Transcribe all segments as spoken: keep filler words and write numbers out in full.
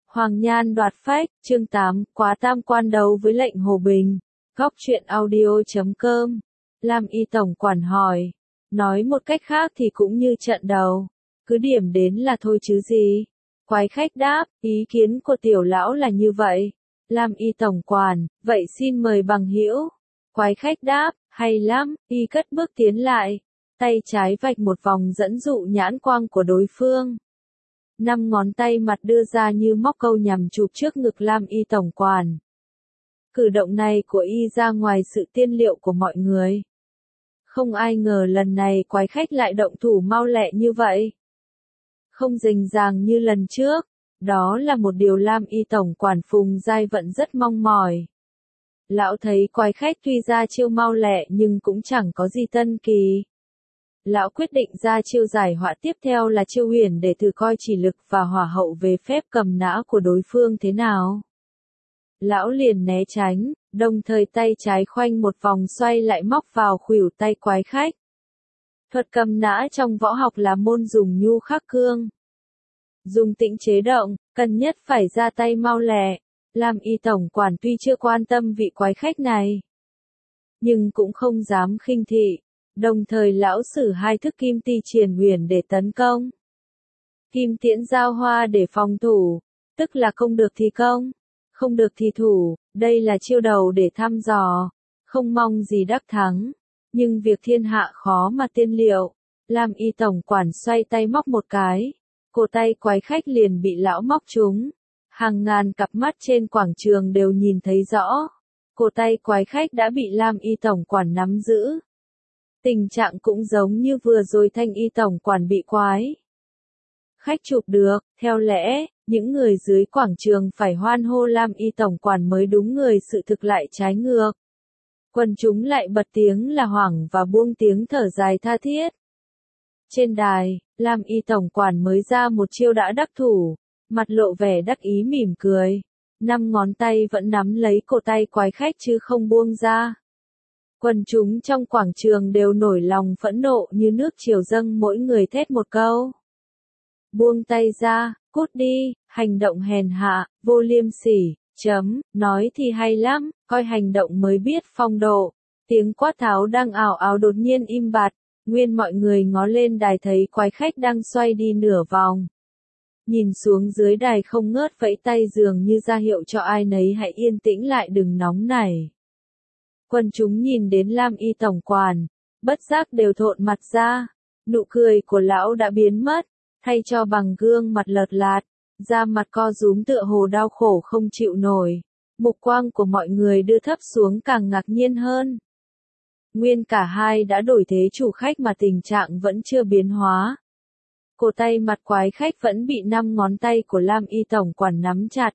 Hoàng Nhan đoạt phách, chương tám, quá tam quan đấu với lệnh Hồ Bình. Góc truyện audio chấm com. Lam Y tổng quản hỏi. Nói một cách khác thì cũng như trận đầu. Cứ điểm đến là thôi chứ gì. Quái khách đáp, ý kiến của tiểu lão là như vậy. Lam Y tổng quản, vậy xin mời bằng hữu. Quái khách đáp, hay lắm, y cất bước tiến lại. Tay trái vạch một vòng dẫn dụ nhãn quang của đối phương. Năm ngón tay mặt đưa ra như móc câu nhằm chụp trước ngực Lam Y tổng quản. Cử động này của y ra ngoài sự tiên liệu của mọi người. Không ai ngờ lần này quái khách lại động thủ mau lẹ như vậy. Không rình ràng như lần trước. Đó là một điều Lam Y tổng quản Phùng Giai Vận rất mong mỏi. Lão thấy quái khách tuy ra chiêu mau lẹ nhưng cũng chẳng có gì tân kỳ. Lão quyết định ra chiêu giải họa tiếp theo là chiêu huyền để thử coi chỉ lực và hỏa hậu về phép cầm nã của đối phương thế nào. Lão liền né tránh, đồng thời tay trái khoanh một vòng xoay lại móc vào khuỷu tay quái khách. Thuật cầm nã trong võ học là môn dùng nhu khắc cương. Dùng tĩnh chế động, cần nhất phải ra tay mau lẹ. Lam Y tổng quản tuy chưa quan tâm vị quái khách này, nhưng cũng không dám khinh thị. Đồng thời lão sử hai thức kim ti triền huyền để tấn công. Kim tiễn giao hoa để phòng thủ, tức là không được thì công, không được thì thủ, đây là chiêu đầu để thăm dò, không mong gì đắc thắng. Nhưng việc thiên hạ khó mà tiên liệu, Lam Y tổng quản xoay tay móc một cái, cổ tay quái khách liền bị lão móc trúng. Hàng ngàn cặp mắt trên quảng trường đều nhìn thấy rõ, cổ tay quái khách đã bị Lam Y tổng quản nắm giữ. Tình trạng cũng giống như vừa rồi Thanh Y tổng quản bị quái khách chụp được, theo lẽ, những người dưới quảng trường phải hoan hô Lam Y tổng quản mới đúng, người sự thực lại trái ngược. Quần chúng lại bật tiếng là hoảng và buông tiếng thở dài tha thiết. Trên đài, Lam Y tổng quản mới ra một chiêu đã đắc thủ, mặt lộ vẻ đắc ý mỉm cười. Năm ngón tay vẫn nắm lấy cổ tay quái khách chứ không buông ra. Quần chúng trong quảng trường đều nổi lòng phẫn nộ như nước triều dâng, mỗi người thét một câu. Buông tay ra, cút đi, hành động hèn hạ, vô liêm sỉ, chấm, nói thì hay lắm, coi hành động mới biết phong độ. Tiếng quát tháo đang ào ào đột nhiên im bặt, nguyên mọi người ngó lên đài thấy quái khách đang xoay đi nửa vòng. Nhìn xuống dưới đài không ngớt vẫy tay dường như ra hiệu cho ai nấy hãy yên tĩnh lại đừng nóng nảy. Quần chúng nhìn đến Lam Y tổng quản, bất giác đều thộn mặt ra, nụ cười của lão đã biến mất, thay cho bằng gương mặt lợt lạt, da mặt co rúm tựa hồ đau khổ không chịu nổi. Mục quang của mọi người đưa thấp xuống càng ngạc nhiên hơn. Nguyên cả hai đã đổi thế chủ khách mà tình trạng vẫn chưa biến hóa. Cổ tay mặt quái khách vẫn bị năm ngón tay của Lam Y tổng quản nắm chặt.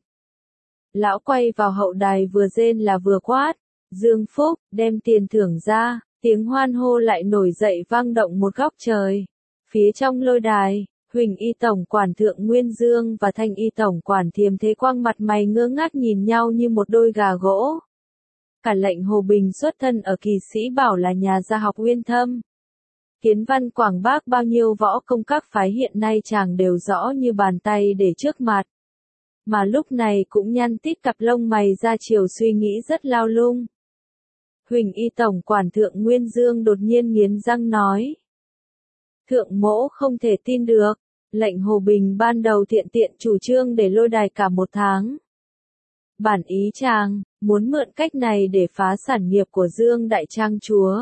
Lão quay vào hậu đài vừa rên là vừa quát. Dương Phúc, đem tiền thưởng ra, tiếng hoan hô lại nổi dậy vang động một góc trời. Phía trong lôi đài, Huỳnh Y tổng quản Thượng Nguyên Dương và Thanh Y tổng quản Thiềm Thế Quang mặt mày ngơ ngác nhìn nhau như một đôi gà gỗ. Cả lệnh Hồ Bình xuất thân ở Kỳ Sĩ Bảo là nhà gia học uyên thâm. Kiến văn quảng bác bao nhiêu võ công các phái hiện nay chàng đều rõ như bàn tay để trước mặt. Mà lúc này cũng nhăn tít cặp lông mày ra chiều suy nghĩ rất lao lung. Huỳnh Y tổng quản Thượng Nguyên Dương đột nhiên nghiến răng nói. Thượng mỗ không thể tin được, lệnh Hồ Bình ban đầu thiện tiện chủ trương để lôi đài cả một tháng. Bản ý chàng, muốn mượn cách này để phá sản nghiệp của Dương Đại Trang Chúa.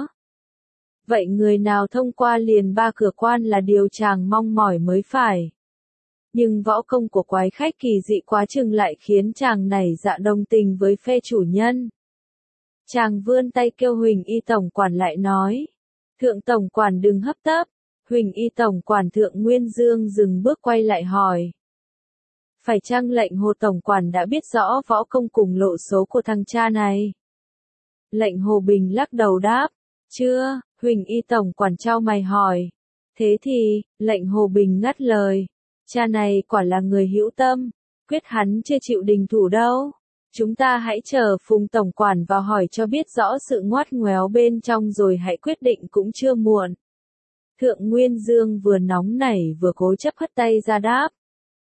Vậy người nào thông qua liền ba cửa quan là điều chàng mong mỏi mới phải. Nhưng võ công của quái khách kỳ dị quá chừng lại khiến chàng nảy dạ đồng tình với phe chủ nhân. Chàng vươn tay kêu Huỳnh Y tổng quản lại nói. Thượng tổng quản đừng hấp tấp. Huỳnh Y tổng quản Thượng Nguyên Dương dừng bước quay lại hỏi. Phải chăng lệnh Hồ tổng quản đã biết rõ võ công cùng lộ số của thằng cha này? Lệnh Hồ Bình lắc đầu đáp. Chưa, Huỳnh Y tổng quản trao mày hỏi. Thế thì, lệnh Hồ Bình ngắt lời. Cha này quả là người hữu tâm, quyết hắn chưa chịu đình thủ đâu. Chúng ta hãy chờ Phùng tổng quản vào hỏi cho biết rõ sự ngoắt ngoéo bên trong rồi hãy quyết định cũng chưa muộn. Thượng Nguyên Dương vừa nóng nảy vừa cố chấp hất tay ra đáp.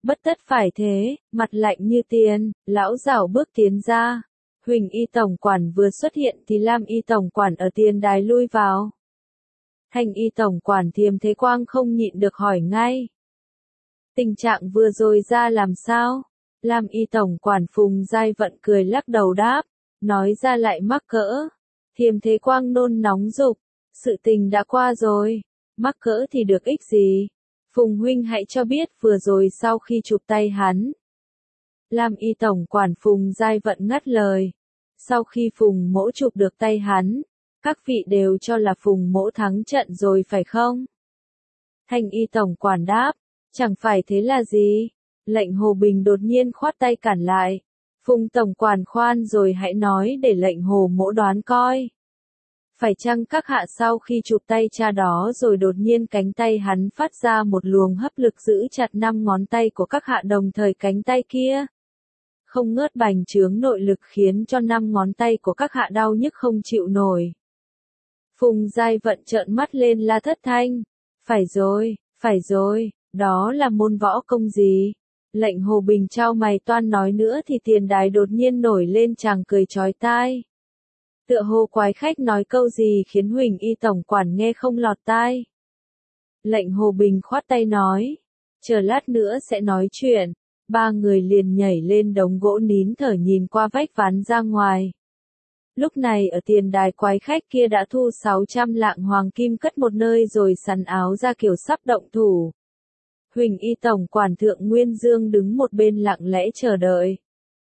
Bất tất phải thế, mặt lạnh như tiền, lão rảo bước tiến ra. Huỳnh y tổng quản vừa xuất hiện thì Lam y tổng quản ở tiền đài lui vào. Thanh y tổng quản Thiềm Thế Quang không nhịn được hỏi ngay. Tình trạng vừa rồi ra làm sao? Lam y tổng quản Phùng Giai Vận cười lắc đầu đáp, nói ra lại mắc cỡ. Thiềm Thế Quang nôn nóng dục, sự tình đã qua rồi, mắc cỡ thì được ích gì? Phùng huynh hãy cho biết vừa rồi sau khi chụp tay hắn. Lam y tổng quản Phùng Giai Vận ngắt lời. Sau khi Phùng mỗ chụp được tay hắn, các vị đều cho là Phùng mỗ thắng trận rồi phải không? Thanh y tổng quản đáp, chẳng phải thế là gì? Lệnh Hồ Bình đột nhiên khoát tay cản lại. Phùng tổng quản khoan rồi hãy nói để lệnh Hồ mỗ đoán coi. Phải chăng các hạ sau khi chụp tay cha đó rồi đột nhiên cánh tay hắn phát ra một luồng hấp lực giữ chặt năm ngón tay của các hạ đồng thời cánh tay kia? Không ngớt bành trướng nội lực khiến cho năm ngón tay của các hạ đau nhức không chịu nổi. Phùng Giai Vận trợn mắt lên la thất thanh. Phải rồi, phải rồi, đó là môn võ công gì? Lệnh Hồ Bình trao mày toan nói nữa thì tiền đài đột nhiên nổi lên chàng cười chói tai. Tựa hồ quái khách nói câu gì khiến Huỳnh y tổng quản nghe không lọt tai. Lệnh Hồ Bình khoát tay nói, chờ lát nữa sẽ nói chuyện. Ba người liền nhảy lên đống gỗ nín thở nhìn qua vách ván ra ngoài. Lúc này ở tiền đài quái khách kia đã thu sáu trăm lạng hoàng kim cất một nơi rồi sắn áo ra kiểu sắp động thủ. Huỳnh y tổng quản Thượng Nguyên Dương đứng một bên lặng lẽ chờ đợi.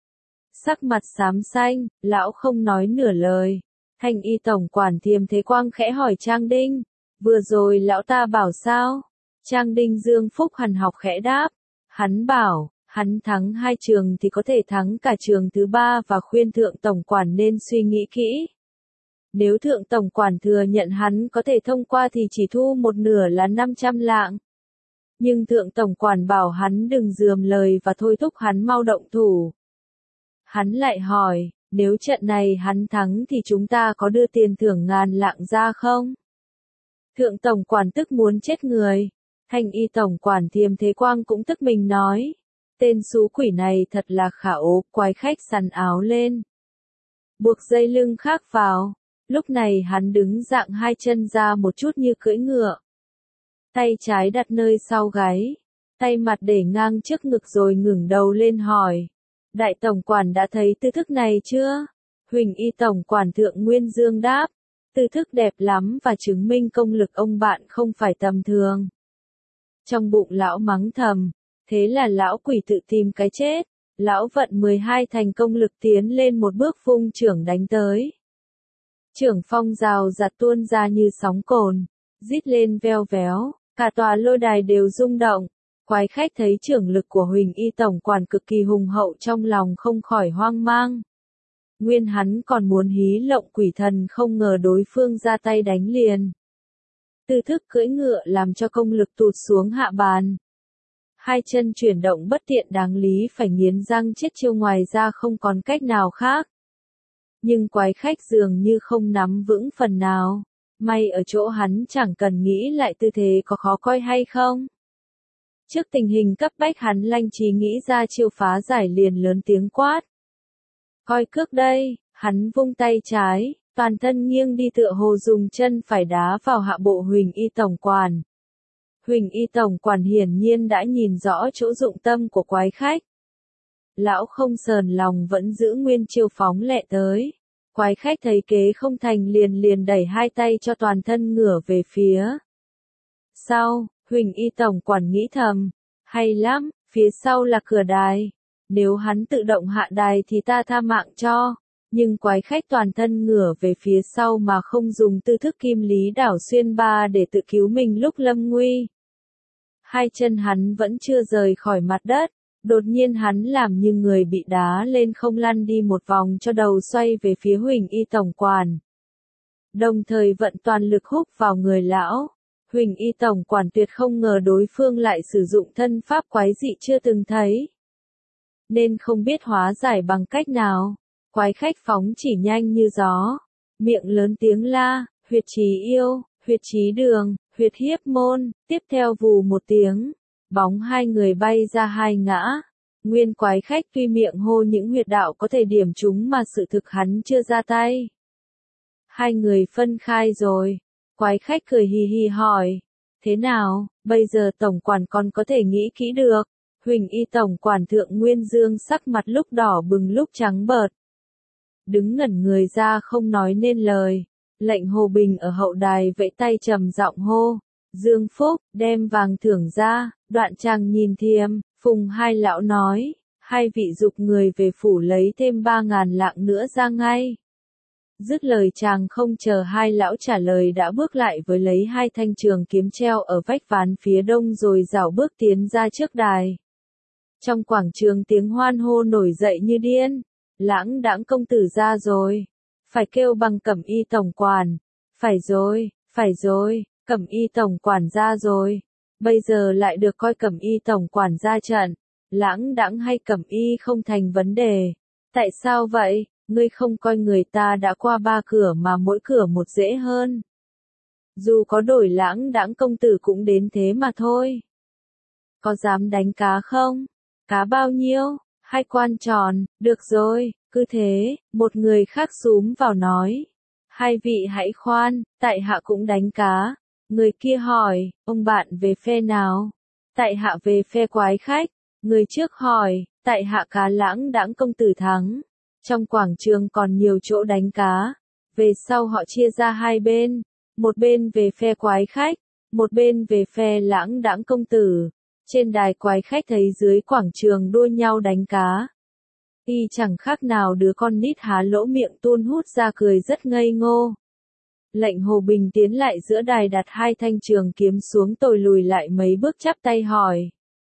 Sắc mặt xám xanh, lão không nói nửa lời. Thanh y tổng quản Thiềm Thế Quang khẽ hỏi Trang Đinh, vừa rồi lão ta bảo sao? Trang Đinh Dương Phúc hằn học khẽ đáp, hắn bảo, hắn thắng hai trường thì có thể thắng cả trường thứ ba và khuyên Thượng tổng quản nên suy nghĩ kỹ. Nếu Thượng tổng quản thừa nhận hắn có thể thông qua thì chỉ thu một nửa là năm trăm lạng. Nhưng Thượng tổng quản bảo hắn đừng dườm lời và thôi thúc hắn mau động thủ. Hắn lại hỏi, nếu trận này hắn thắng thì chúng ta có đưa tiền thưởng ngàn lạng ra không? Thượng tổng quản tức muốn chết người. Thanh y tổng quản Thiềm Thế Quang cũng tức mình nói. Tên xú quỷ này thật là khả ố, quái khách sắn áo lên. Buộc dây lưng khác vào. Lúc này hắn đứng dạng hai chân ra một chút như cưỡi ngựa. Tay trái đặt nơi sau gáy. Tay mặt để ngang trước ngực rồi ngẩng đầu lên hỏi. Đại tổng quản đã thấy tư thức này chưa? Huỳnh y tổng quản Thượng Nguyên Dương đáp. Tư thức đẹp lắm và chứng minh công lực ông bạn không phải tầm thường. Trong bụng lão mắng thầm. Thế là lão quỷ tự tìm cái chết. Lão vận mười hai thành công lực tiến lên một bước vung chưởng đánh tới. Chưởng phong rào giạt tuôn ra như sóng cồn. Rít lên veo véo. Cả tòa lôi đài đều rung động. Quái khách thấy chưởng lực của Huỳnh y tổng quản cực kỳ hùng hậu trong lòng không khỏi hoang mang. Nguyên hắn còn muốn hí lộng quỷ thần không ngờ đối phương ra tay đánh liền. Tư thức cưỡi ngựa làm cho công lực tụt xuống hạ bàn. Hai chân chuyển động bất tiện đáng lý phải nghiến răng chết chiêu ngoài ra không còn cách nào khác. Nhưng quái khách dường như không nắm vững phần nào. May ở chỗ hắn chẳng cần nghĩ lại tư thế có khó coi hay không. Trước tình hình cấp bách hắn lanh trí nghĩ ra chiêu phá giải liền lớn tiếng quát. Coi cước đây, hắn vung tay trái, toàn thân nghiêng đi tựa hồ dùng chân phải đá vào hạ bộ Huỳnh y tổng quản. Huỳnh y tổng quản hiển nhiên đã nhìn rõ chỗ dụng tâm của quái khách. Lão không sờn lòng vẫn giữ nguyên chiêu phóng lẹ tới. Quái khách thấy kế không thành liền liền đẩy hai tay cho toàn thân ngửa về phía sau. Huỳnh y tổng quản nghĩ thầm, hay lắm, phía sau là cửa đài. Nếu hắn tự động hạ đài thì ta tha mạng cho. Nhưng quái khách toàn thân ngửa về phía sau mà không dùng tư thức kim lý đảo xuyên ba để tự cứu mình lúc lâm nguy. Hai chân hắn vẫn chưa rời khỏi mặt đất. Đột nhiên hắn làm như người bị đá lên không lăn đi một vòng cho đầu xoay về phía Huỳnh y tổng quản. Đồng thời vận toàn lực húc vào người lão. Huỳnh y tổng quản tuyệt không ngờ đối phương lại sử dụng thân pháp quái dị chưa từng thấy. Nên không biết hóa giải bằng cách nào. Quái khách phóng chỉ nhanh như gió. Miệng lớn tiếng la, huyệt trí yêu, huyệt trí đường, huyệt hiếp môn, tiếp theo vù một tiếng. bóng hai người bay ra hai ngã. Nguyên quái khách tuy miệng hô những huyệt đạo có thể điểm chúng mà sự thực hắn chưa ra tay. Hai người phân khai rồi. Quái khách cười hì hì hỏi. Thế nào, bây giờ tổng quản còn có thể nghĩ kỹ được. Huỳnh y tổng quản Thượng Nguyên Dương sắc mặt lúc đỏ bừng lúc trắng bợt. Đứng ngẩn người ra không nói nên lời. Lệnh Hồ Bình ở hậu đài vẫy tay trầm giọng hô. Dương Phúc, đem vàng thưởng ra. Đoạn chàng nhìn Thiêm, Phùng hai lão nói. Hai vị dục người về phủ lấy thêm ba ngàn lạng nữa ra ngay. Dứt lời chàng không chờ hai lão trả lời đã bước lại với lấy hai thanh trường kiếm treo ở vách ván phía đông rồi rảo bước tiến ra trước đài. Trong quảng trường tiếng hoan hô nổi dậy như điên. Lãng đãng công tử ra rồi. Phải kêu bằng Cẩm Y tổng quản. Phải rồi, phải rồi, Cẩm Y tổng quản ra rồi. Bây giờ lại được coi Cẩm Y tổng quản ra trận. Lãng đãng hay Cẩm Y không thành vấn đề. Tại sao vậy? Ngươi không coi người ta đã qua ba cửa mà mỗi cửa một dễ hơn. Dù có đổi lãng đãng công tử cũng đến thế mà thôi. Có dám đánh cá không? Cá bao nhiêu? Hai quan tròn, được rồi, cứ thế, một người khác xúm vào nói. Hai vị hãy khoan, tại hạ cũng đánh cá. Người kia hỏi, ông bạn về phe nào? Tại hạ về phe quái khách. Người trước hỏi, tại hạ cá lãng đãng công tử thắng. Trong quảng trường còn nhiều chỗ đánh cá. Về sau họ chia ra hai bên. Một bên về phe quái khách. Một bên về phe lãng đãng công tử. Trên đài quái khách thấy dưới quảng trường đua nhau đánh cá. Y chẳng khác nào đứa con nít há lỗ miệng tuôn hút ra cười rất ngây ngô. Lệnh Hồ Bình tiến lại giữa đài đặt hai thanh trường kiếm xuống tồi lùi lại mấy bước chắp tay hỏi.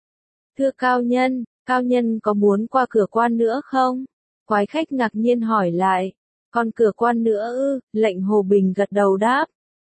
Thưa cao nhân, cao nhân có muốn qua cửa quan nữa không? Quái khách ngạc nhiên hỏi lại. Còn cửa quan nữa ư? Lệnh Hồ Bình gật đầu đáp.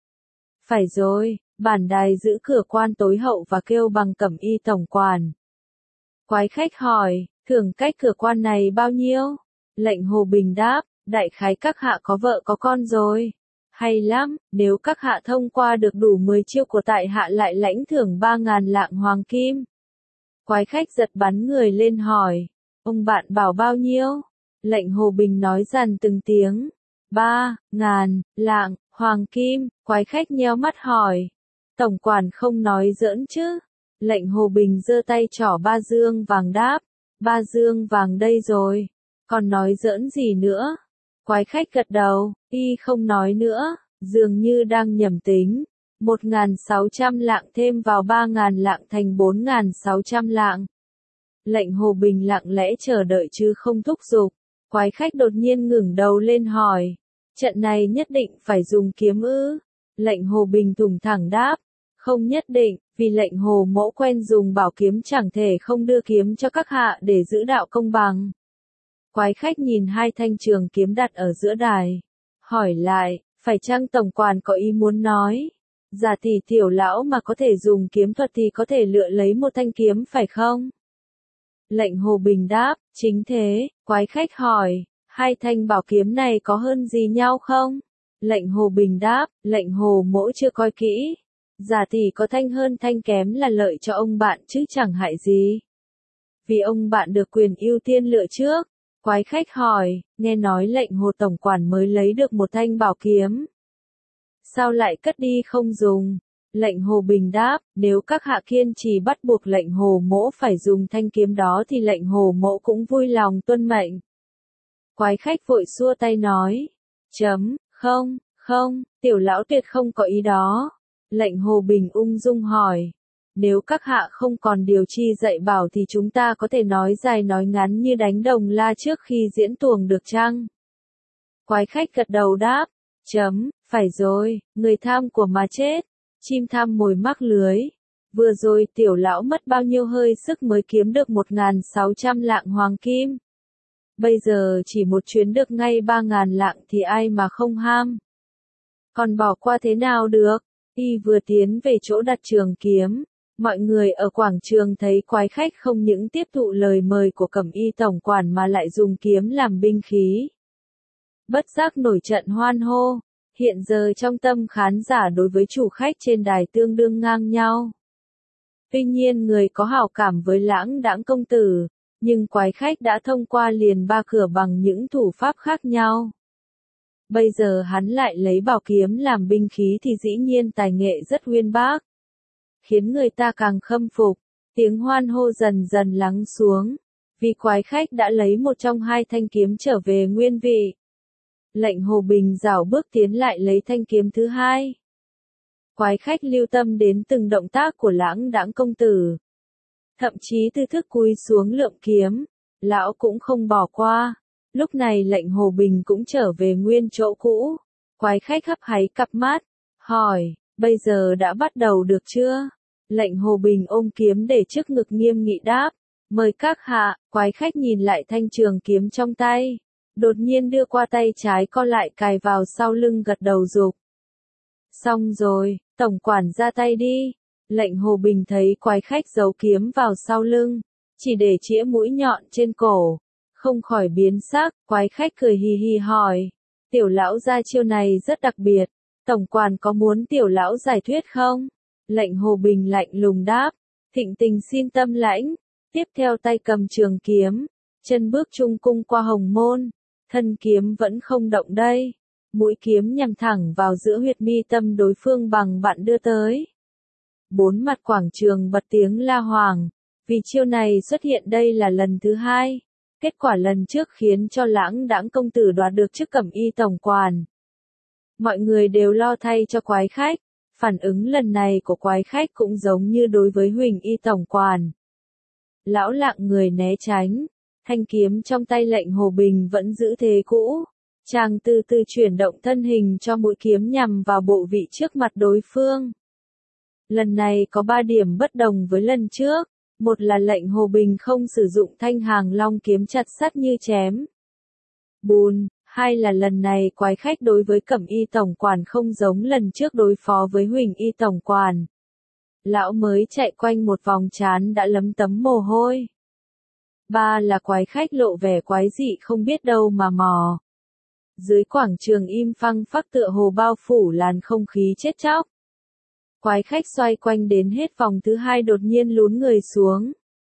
Phải rồi, bản đài giữ cửa quan tối hậu và kêu bằng Cẩm Y tổng quản. Quái khách hỏi, thưởng cách cửa quan này bao nhiêu? Lệnh Hồ Bình đáp, đại khái các hạ có vợ có con rồi. Hay lắm, nếu các hạ thông qua được đủ mười chiêu của tại hạ lại lãnh thưởng ba ngàn lạng hoàng kim. Quái khách giật bắn người lên hỏi, ông bạn bảo bao nhiêu? Lệnh Hồ Bình nói dằn từng tiếng, ba ngàn lạng hoàng kim. Quái khách nheo mắt hỏi, tổng quản không nói giỡn chứ? Lệnh Hồ Bình giơ tay trỏ ba dương vàng đáp, ba dương vàng đây rồi, còn nói giỡn gì nữa? Quái khách gật đầu, y không nói nữa, dường như đang nhẩm tính. Một ngàn sáu trăm lạng thêm vào ba ngàn lạng thành bốn ngàn sáu trăm lạng. Lệnh Hồ Bình lặng lẽ chờ đợi chứ không thúc giục. Quái khách đột nhiên ngẩng đầu lên hỏi, trận này nhất định phải dùng kiếm ư? Lệnh Hồ Bình thủng thẳng đáp, không nhất định, vì lệnh Hồ mẫu quen dùng bảo kiếm chẳng thể không đưa kiếm cho các hạ để giữ đạo công bằng. Quái khách nhìn hai thanh trường kiếm đặt ở giữa đài, hỏi lại, phải chăng tổng quản có ý muốn nói, giả tỷ tiểu lão mà có thể dùng kiếm thuật thì có thể lựa lấy một thanh kiếm phải không? Lệnh Hồ Bình đáp, chính thế. Quái khách hỏi, hai thanh bảo kiếm này có hơn gì nhau không? Lệnh Hồ Bình đáp, lệnh Hồ mỗ chưa coi kỹ. Giả tỷ có thanh hơn thanh kém là lợi cho ông bạn chứ chẳng hại gì. Vì ông bạn được quyền ưu tiên lựa trước. Quái khách hỏi, nghe nói lệnh Hồ tổng quản mới lấy được một thanh bảo kiếm. Sao lại cất đi không dùng? Lệnh Hồ Bình đáp, nếu các hạ kiên trì bắt buộc lệnh Hồ mỗ phải dùng thanh kiếm đó thì lệnh Hồ mỗ cũng vui lòng tuân mệnh. Quái khách vội xua tay nói, chấm, không, không, tiểu lão tuyệt không có ý đó. Lệnh Hồ Bình ung dung hỏi, nếu các hạ không còn điều chi dạy bảo thì chúng ta có thể nói dài nói ngắn như đánh đồng la trước khi diễn tuồng được chăng? Quái khách gật đầu đáp, chấm, phải rồi, người tham của mà chết, chim tham mồi mắc lưới. Vừa rồi tiểu lão mất bao nhiêu hơi sức mới kiếm được một ngàn sáu trăm lạng hoàng kim. Bây giờ chỉ một chuyến được ngay ba ngàn lạng thì ai mà không ham. Còn bỏ qua thế nào được? Y vừa tiến về chỗ đặt trường kiếm. Mọi người ở quảng trường thấy quái khách không những tiếp thụ lời mời của Cẩm Y tổng quản mà lại dùng kiếm làm binh khí. Bất giác nổi trận hoan hô. Hiện giờ trong tâm khán giả đối với chủ khách trên đài tương đương ngang nhau. Tuy nhiên người có hảo cảm với Lãng Đãng công tử, nhưng quái khách đã thông qua liền ba cửa bằng những thủ pháp khác nhau. Bây giờ hắn lại lấy bảo kiếm làm binh khí thì dĩ nhiên tài nghệ rất uyên bác, khiến người ta càng khâm phục. Tiếng hoan hô dần dần lắng xuống, vì quái khách đã lấy một trong hai thanh kiếm trở về nguyên vị. Lệnh Hồ Bình rảo bước tiến lại lấy thanh kiếm thứ hai. Quái khách lưu tâm đến từng động tác của Lãng Đãng công tử, thậm chí tư thức cúi xuống lượm kiếm, lão cũng không bỏ qua. Lúc này Lệnh Hồ Bình cũng trở về nguyên chỗ cũ. Quái khách hấp háy cặp mắt, hỏi, bây giờ đã bắt đầu được chưa? Lệnh Hồ Bình ôm kiếm để trước ngực nghiêm nghị đáp, mời các hạ. Quái khách nhìn lại thanh trường kiếm trong tay, đột nhiên đưa qua tay trái co lại cài vào sau lưng gật đầu dục. Xong rồi, tổng quản ra tay đi. Lệnh Hồ Bình thấy quái khách giấu kiếm vào sau lưng, chỉ để chĩa mũi nhọn trên cổ, không khỏi biến sắc. Quái khách cười hì hì hỏi, tiểu lão ra chiêu này rất đặc biệt, tổng quản có muốn tiểu lão giải thuyết không? Lệnh Hồ Bình lạnh lùng đáp, thịnh tình xin tâm lãnh. Tiếp theo tay cầm trường kiếm, chân bước trung cung qua hồng môn, thân kiếm vẫn không động đây. Mũi kiếm nhằm thẳng vào giữa huyệt mi tâm đối phương bằng bạn đưa tới. Bốn mặt quảng trường bật tiếng la hoàng, vì chiêu này xuất hiện đây là lần thứ hai. Kết quả lần trước khiến cho Lãng Đãng công tử đoạt được chức cẩm y tổng quản. Mọi người đều lo thay cho quái khách, phản ứng lần này của quái khách cũng giống như đối với Huỳnh y tổng quản. Lão lặng người né tránh, thanh kiếm trong tay Lệnh Hồ Bình vẫn giữ thế cũ. Chàng từ từ chuyển động thân hình cho mũi kiếm nhằm vào bộ vị trước mặt đối phương. Lần này có ba điểm bất đồng với lần trước. Một là Lệnh Hồ Bình không sử dụng thanh hàng long kiếm chặt sắt như chém bùn. Hai là lần này quái khách đối với cẩm y tổng quản không giống lần trước đối phó với Huỳnh y tổng quản. Lão mới chạy quanh một vòng trán đã lấm tấm mồ hôi. Ba là quái khách lộ vẻ quái dị không biết đâu mà mò. Dưới quảng trường im phăng phắc tựa hồ bao phủ làn không khí chết chóc. Quái khách xoay quanh đến hết vòng thứ hai đột nhiên lún người xuống.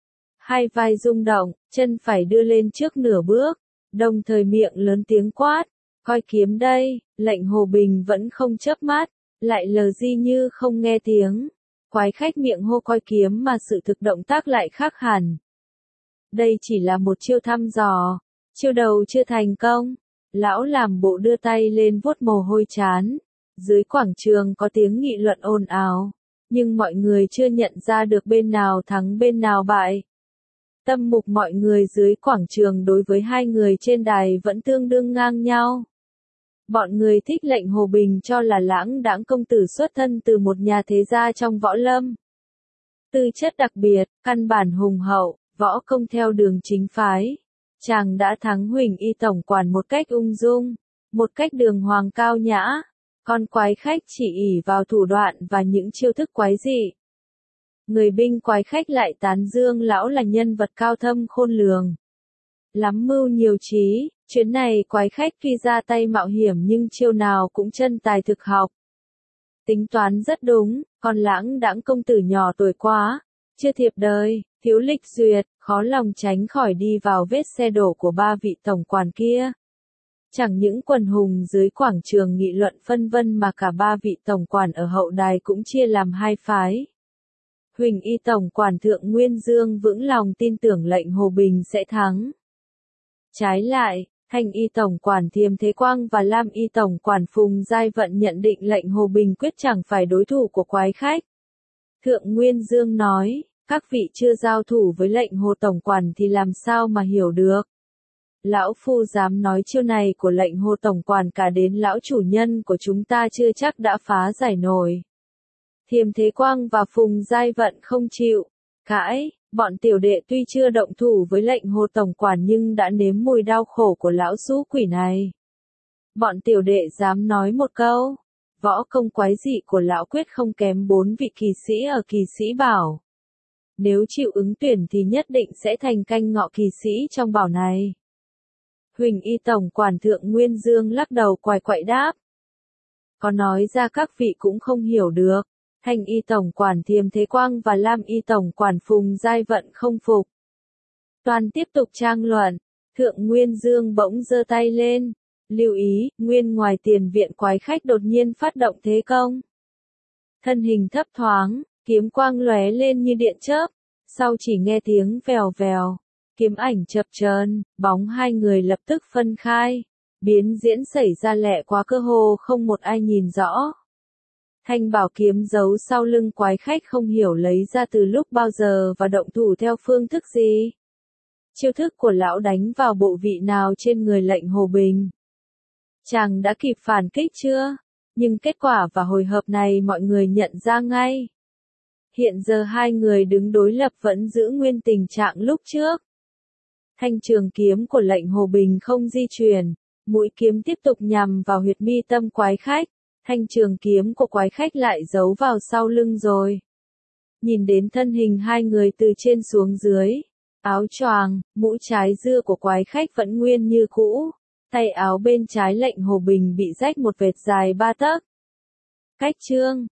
Hai vai rung động, chân phải đưa lên trước nửa bước, đồng thời miệng lớn tiếng quát, coi kiếm đây. Lệnh Hồ Bình vẫn không chớp mắt, lại lờ di như không nghe tiếng. Quái khách miệng hô coi kiếm mà sự thực động tác lại khác hẳn. Đây chỉ là một chiêu thăm dò, chiêu đầu chưa thành công. Lão làm bộ đưa tay lên vuốt mồ hôi trán. Dưới quảng trường có tiếng nghị luận ồn ào, nhưng mọi người chưa nhận ra được bên nào thắng bên nào bại. Tâm mục mọi người dưới quảng trường đối với hai người trên đài vẫn tương đương ngang nhau. Bọn người thích Lệnh Hồ Bình cho là Lãng Đãng công tử xuất thân từ một nhà thế gia trong võ lâm. Tư chất đặc biệt, căn bản hùng hậu, võ công theo đường chính phái. Chàng đã thắng Huỳnh y tổng quản một cách ung dung, một cách đường hoàng cao nhã. Còn quái khách chỉ ỷ vào thủ đoạn và những chiêu thức quái dị. Người binh quái khách lại tán dương lão là nhân vật cao thâm khôn lường, lắm mưu nhiều trí. Chuyến này quái khách tuy ra tay mạo hiểm nhưng chiêu nào cũng chân tài thực học. Tính toán rất đúng, còn Lãng Đãng công tử nhỏ tuổi quá, chưa thiệp đời, thiếu lịch duyệt, khó lòng tránh khỏi đi vào vết xe đổ của ba vị tổng quản kia. Chẳng những quần hùng dưới quảng trường nghị luận phân vân mà cả ba vị tổng quản ở hậu đài cũng chia làm hai phái. Huỳnh y tổng quản Thượng Nguyên Dương vững lòng tin tưởng Lệnh Hồ Bình sẽ thắng. Trái lại, Thanh y tổng quản Thiềm Thế Quang và Lam y tổng quản Phùng Giai Vận nhận định Lệnh Hồ Bình quyết chẳng phải đối thủ của quái khách. Thượng Nguyên Dương nói, các vị chưa giao thủ với Lệnh Hồ tổng quản thì làm sao mà hiểu được. Lão phu dám nói chiêu này của Lệnh Hồ tổng quản cả đến lão chủ nhân của chúng ta chưa chắc đã phá giải nổi. Thiềm Thế Quang và Phùng Giai Vận không chịu cãi, bọn tiểu đệ tuy chưa động thủ với Lệnh Hồ tổng quản nhưng đã nếm mùi đau khổ của lão xú quỷ này. Bọn tiểu đệ dám nói một câu, võ công quái dị của lão quyết không kém bốn vị kỳ sĩ ở Kỳ Sĩ Bảo. Nếu chịu ứng tuyển thì nhất định sẽ thành canh ngọ kỳ sĩ trong bảo này. Huỳnh y tổng quản Thượng Nguyên Dương lắc đầu quài quậy đáp. Có nói ra các vị cũng không hiểu được. Thanh y tổng quản Thiềm Thế Quang và Lam y tổng quản Phùng Giai Vận không phục. Toàn tiếp tục trang luận, Thượng Nguyên Dương bỗng giơ tay lên, lưu ý, nguyên ngoài tiền viện quái khách đột nhiên phát động thế công. Thân hình thấp thoáng, kiếm quang lóe lên như điện chớp, sau chỉ nghe tiếng vèo vèo, kiếm ảnh chập chờn, bóng hai người lập tức phân khai, biến diễn xảy ra lẹ quá cơ hồ không một ai nhìn rõ. Thanh bảo kiếm giấu sau lưng quái khách không hiểu lấy ra từ lúc bao giờ và động thủ theo phương thức gì. Chiêu thức của lão đánh vào bộ vị nào trên người Lệnh Hồ Bình? Chàng đã kịp phản kích chưa? Nhưng kết quả và hồi hợp này mọi người nhận ra ngay. Hiện giờ hai người đứng đối lập vẫn giữ nguyên tình trạng lúc trước. Thanh trường kiếm của Lệnh Hồ Bình không di chuyển, mũi kiếm tiếp tục nhằm vào huyệt mi tâm quái khách, thanh trường kiếm của quái khách lại giấu vào sau lưng rồi. Nhìn đến thân hình hai người từ trên xuống dưới, áo choàng, mũ trái dưa của quái khách vẫn nguyên như cũ, tay áo bên trái Lệnh Hồ Bình bị rách một vệt dài ba tấc. Cách chương